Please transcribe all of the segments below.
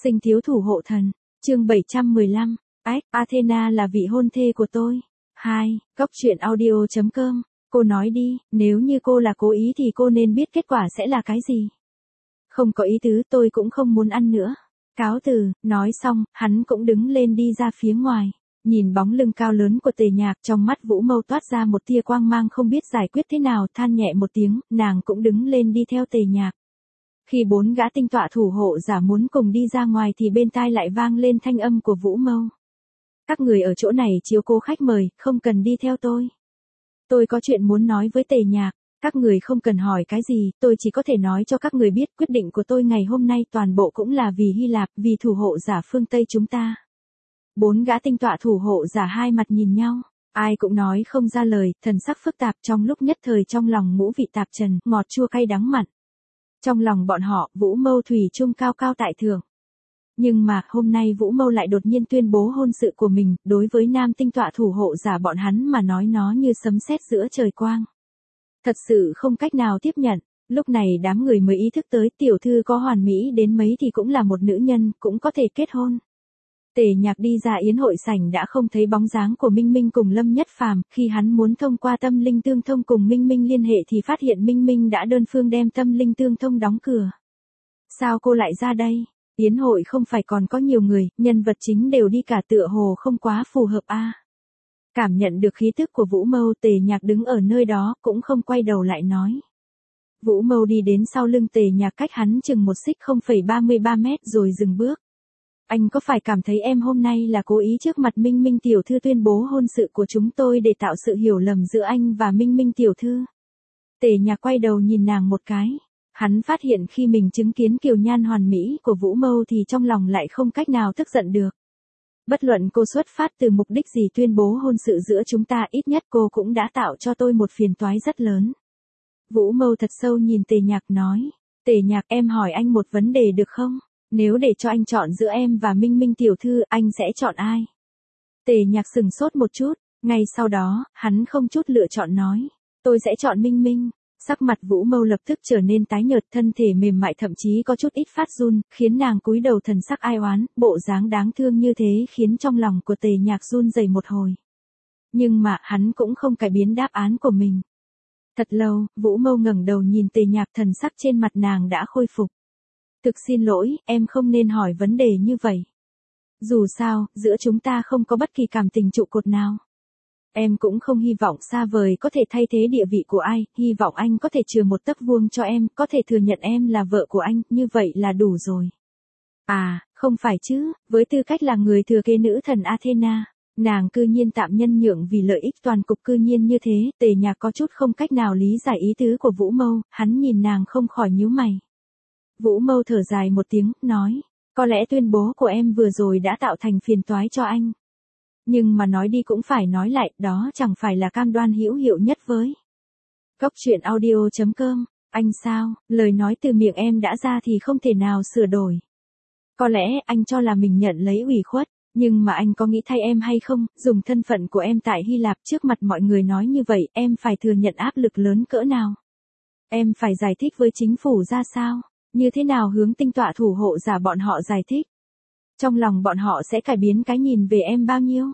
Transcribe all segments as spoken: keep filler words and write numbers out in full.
Sinh thiếu thủ hộ thần, chương bảy trăm mười lăm, ách, Athena là vị hôn thê của tôi. hai. Góc truyện audio chấm com, cô nói đi, nếu như cô là cố ý thì cô nên biết kết quả sẽ là cái gì. Không có ý tứ, tôi cũng không muốn ăn nữa. Cáo từ, nói xong, hắn cũng đứng lên đi ra phía ngoài. Nhìn bóng lưng cao lớn của Tề Nhạc, trong mắt Vũ Mâu toát ra một tia quang mang không biết giải quyết thế nào, than nhẹ một tiếng, nàng cũng đứng lên đi theo Tề Nhạc. Khi bốn gã tinh tọa thủ hộ giả muốn cùng đi ra ngoài thì bên tai lại vang lên thanh âm của Vũ Mâu. Các người ở chỗ này chiếu cố khách mời, không cần đi theo tôi. Tôi có chuyện muốn nói với Tề Nhạc, các người không cần hỏi cái gì, tôi chỉ có thể nói cho các người biết quyết định của tôi ngày hôm nay toàn bộ cũng là vì Hy Lạp, vì thủ hộ giả phương Tây chúng ta. Bốn gã tinh tọa thủ hộ giả hai mặt nhìn nhau, ai cũng nói không ra lời, thần sắc phức tạp trong lúc nhất thời trong lòng ngũ vị tạp trần, ngọt chua cay đắng mặn. Trong lòng bọn họ, Vũ Mâu thủy chung cao cao tại thượng. Nhưng mà, hôm nay Vũ Mâu lại đột nhiên tuyên bố hôn sự của mình, đối với nam tinh tọa thủ hộ giả bọn hắn mà nói nó như sấm sét giữa trời quang. Thật sự không cách nào tiếp nhận, lúc này đám người mới ý thức tới tiểu thư có hoàn mỹ đến mấy thì cũng là một nữ nhân, cũng có thể kết hôn. Tề Nhạc đi ra yến hội sảnh đã không thấy bóng dáng của Minh Minh cùng Lâm Nhất Phàm, khi hắn muốn thông qua tâm linh tương thông cùng Minh Minh liên hệ thì phát hiện Minh Minh đã đơn phương đem tâm linh tương thông đóng cửa. Sao cô lại ra đây? Yến hội không phải còn có nhiều người, nhân vật chính đều đi cả tựa hồ không quá phù hợp a. À. Cảm nhận được khí tức của Vũ Mâu, Tề Nhạc đứng ở nơi đó, cũng không quay đầu lại nói. Vũ Mâu đi đến sau lưng Tề Nhạc cách hắn chừng một xích không phẩy ba mươi ba mét rồi dừng bước. Anh có phải cảm thấy em hôm nay là cố ý trước mặt Minh Minh tiểu thư tuyên bố hôn sự của chúng tôi để tạo sự hiểu lầm giữa anh và Minh Minh tiểu thư? Tề Nhạc quay đầu nhìn nàng một cái. Hắn phát hiện khi mình chứng kiến kiều nhan hoàn mỹ của Vũ Mâu thì trong lòng lại không cách nào tức giận được. Bất luận cô xuất phát từ mục đích gì tuyên bố hôn sự giữa chúng ta, ít nhất cô cũng đã tạo cho tôi một phiền toái rất lớn. Vũ Mâu thật sâu nhìn Tề Nhạc nói. Tề Nhạc, em hỏi anh một vấn đề được không? Nếu để cho anh chọn giữa em và Minh Minh tiểu thư, anh sẽ chọn ai? Tề Nhạc sừng sốt một chút, ngay sau đó, hắn không chút lựa chọn nói. Tôi sẽ chọn Minh Minh. Sắc mặt Vũ Mâu lập tức trở nên tái nhợt, thân thể mềm mại thậm chí có chút ít phát run, khiến nàng cúi đầu thần sắc ai oán, bộ dáng đáng thương như thế khiến trong lòng của Tề Nhạc run rẩy một hồi. Nhưng mà hắn cũng không cải biến đáp án của mình. Thật lâu, Vũ Mâu ngẩng đầu nhìn Tề Nhạc, thần sắc trên mặt nàng đã khôi phục. Thực xin lỗi, em không nên hỏi vấn đề như vậy. Dù sao, giữa chúng ta không có bất kỳ cảm tình trụ cột nào. Em cũng không hy vọng xa vời có thể thay thế địa vị của ai, hy vọng anh có thể chừa một tấc vuông cho em, có thể thừa nhận em là vợ của anh, như vậy là đủ rồi. À, không phải chứ, với tư cách là người thừa kế nữ thần Athena, nàng cư nhiên tạm nhân nhượng vì lợi ích toàn cục cư nhiên như thế, Tề Nhạc có chút không cách nào lý giải ý tứ của Vũ Mâu, hắn nhìn nàng không khỏi nhíu mày. Vũ Mâu thở dài một tiếng, nói, có lẽ tuyên bố của em vừa rồi đã tạo thành phiền toái cho anh. Nhưng mà nói đi cũng phải nói lại, đó chẳng phải là cam đoan hữu hiệu nhất với. Góc truyện audio chấm com, anh sao, lời nói từ miệng em đã ra thì không thể nào sửa đổi. Có lẽ anh cho là mình nhận lấy ủy khuất, nhưng mà anh có nghĩ thay em hay không, dùng thân phận của em tại Hy Lạp trước mặt mọi người nói như vậy, em phải thừa nhận áp lực lớn cỡ nào. Em phải giải thích với chính phủ ra sao, như thế nào hướng tinh tọa thủ hộ giả bọn họ giải thích. Trong lòng bọn họ sẽ cải biến cái nhìn về em bao nhiêu?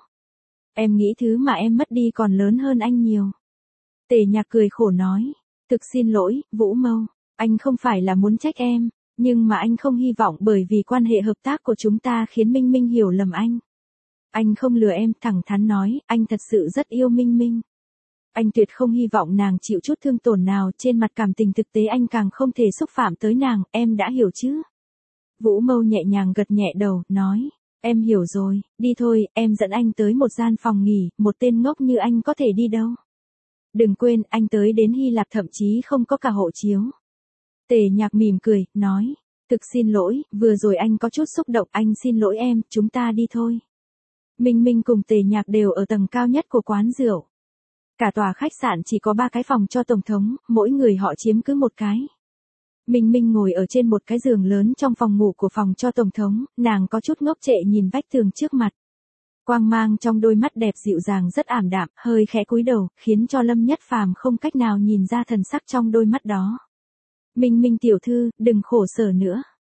Em nghĩ thứ mà em mất đi còn lớn hơn anh nhiều. Tề Nhạc cười khổ nói. Thực xin lỗi, Vũ Mâu, anh không phải là muốn trách em, nhưng mà anh không hy vọng bởi vì quan hệ hợp tác của chúng ta khiến Minh Minh hiểu lầm anh. Anh không lừa em, thẳng thắn nói, anh thật sự rất yêu Minh Minh. Anh tuyệt không hy vọng nàng chịu chút thương tổn nào, trên mặt cảm tình thực tế anh càng không thể xúc phạm tới nàng, em đã hiểu chứ? Vũ Mâu nhẹ nhàng gật nhẹ đầu, nói, em hiểu rồi, đi thôi, em dẫn anh tới một gian phòng nghỉ, một tên ngốc như anh có thể đi đâu. Đừng quên, anh tới đến Hy Lạp thậm chí không có cả hộ chiếu. Tề Nhạc mỉm cười, nói, thực xin lỗi, vừa rồi anh có chút xúc động, anh xin lỗi em, chúng ta đi thôi. Minh Minh cùng Tề Nhạc đều ở tầng cao nhất của quán rượu. Cả tòa khách sạn chỉ có ba cái phòng cho tổng thống, mỗi người họ chiếm cứ một cái. Minh Minh ngồi ở trên một cái giường lớn trong phòng ngủ của phòng cho tổng thống, nàng có chút ngốc trệ nhìn vách tường trước mặt. Quang mang trong đôi mắt đẹp dịu dàng rất ảm đạm, hơi khẽ cúi đầu, khiến cho Lâm Nhất Phàm không cách nào nhìn ra thần sắc trong đôi mắt đó. Minh Minh tiểu thư, đừng khổ sở nữa.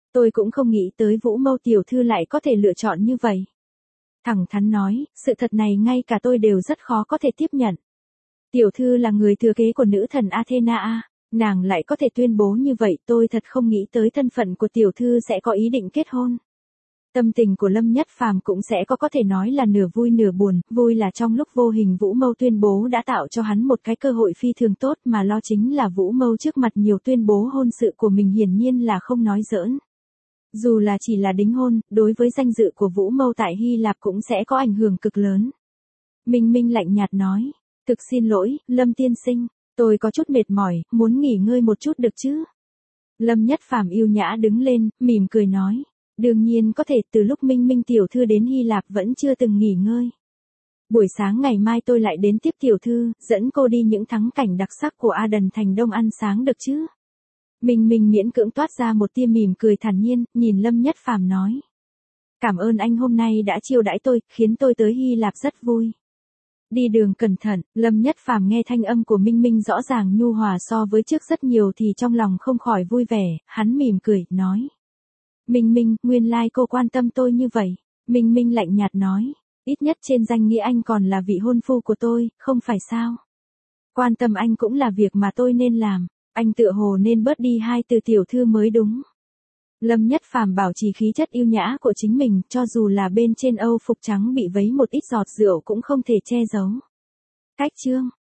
Tôi cũng không nghĩ tới Vũ Mâu tiểu thư lại có thể lựa chọn như vậy. Thẳng thắn nói, sự thật này ngay cả tôi đều rất khó có thể tiếp nhận. Tiểu thư là người thừa kế của nữ thần Athena a, nàng lại có thể tuyên bố như vậy, tôi thật không nghĩ tới thân phận của tiểu thư sẽ có ý định kết hôn. Tâm tình của Lâm Nhất Phàm cũng sẽ có có thể nói là nửa vui nửa buồn, vui là trong lúc vô hình Vũ Mâu tuyên bố đã tạo cho hắn một cái cơ hội phi thường tốt, mà lo chính là Vũ Mâu trước mặt nhiều tuyên bố hôn sự của mình hiển nhiên là không nói giỡn. Dù là chỉ là đính hôn, đối với danh dự của Vũ Mâu tại Hy Lạp cũng sẽ có ảnh hưởng cực lớn. Minh Minh lạnh nhạt nói, thực xin lỗi, Lâm tiên sinh, tôi có chút mệt mỏi, muốn nghỉ ngơi một chút được chứ? Lâm Nhất Phàm yêu nhã đứng lên, mỉm cười nói, đương nhiên có thể, từ lúc Minh Minh tiểu thư đến Hy Lạp vẫn chưa từng nghỉ ngơi. Buổi sáng ngày mai tôi lại đến tiếp tiểu thư, dẫn cô đi những thắng cảnh đặc sắc của Aden thành Đông ăn sáng được chứ? Minh Minh miễn cưỡng toát ra một tia mỉm cười thản nhiên, nhìn Lâm Nhất Phàm nói. Cảm ơn anh hôm nay đã chiêu đãi tôi, khiến tôi tới Hy Lạp rất vui. Đi đường cẩn thận, Lâm Nhất Phàm nghe thanh âm của Minh Minh rõ ràng nhu hòa so với trước rất nhiều thì trong lòng không khỏi vui vẻ, hắn mỉm cười, nói. Minh Minh, nguyên lai like cô quan tâm tôi như vậy. Minh Minh lạnh nhạt nói, ít nhất trên danh nghĩa anh còn là vị hôn phu của tôi, không phải sao? Quan tâm anh cũng là việc mà tôi nên làm, anh tựa hồ nên bớt đi hai từ tiểu thư mới đúng. Lâm Nhất Phàm bảo trì khí chất yêu nhã của chính mình, cho dù là bên trên âu phục trắng bị vấy một ít giọt rượu cũng không thể che giấu. Cách chương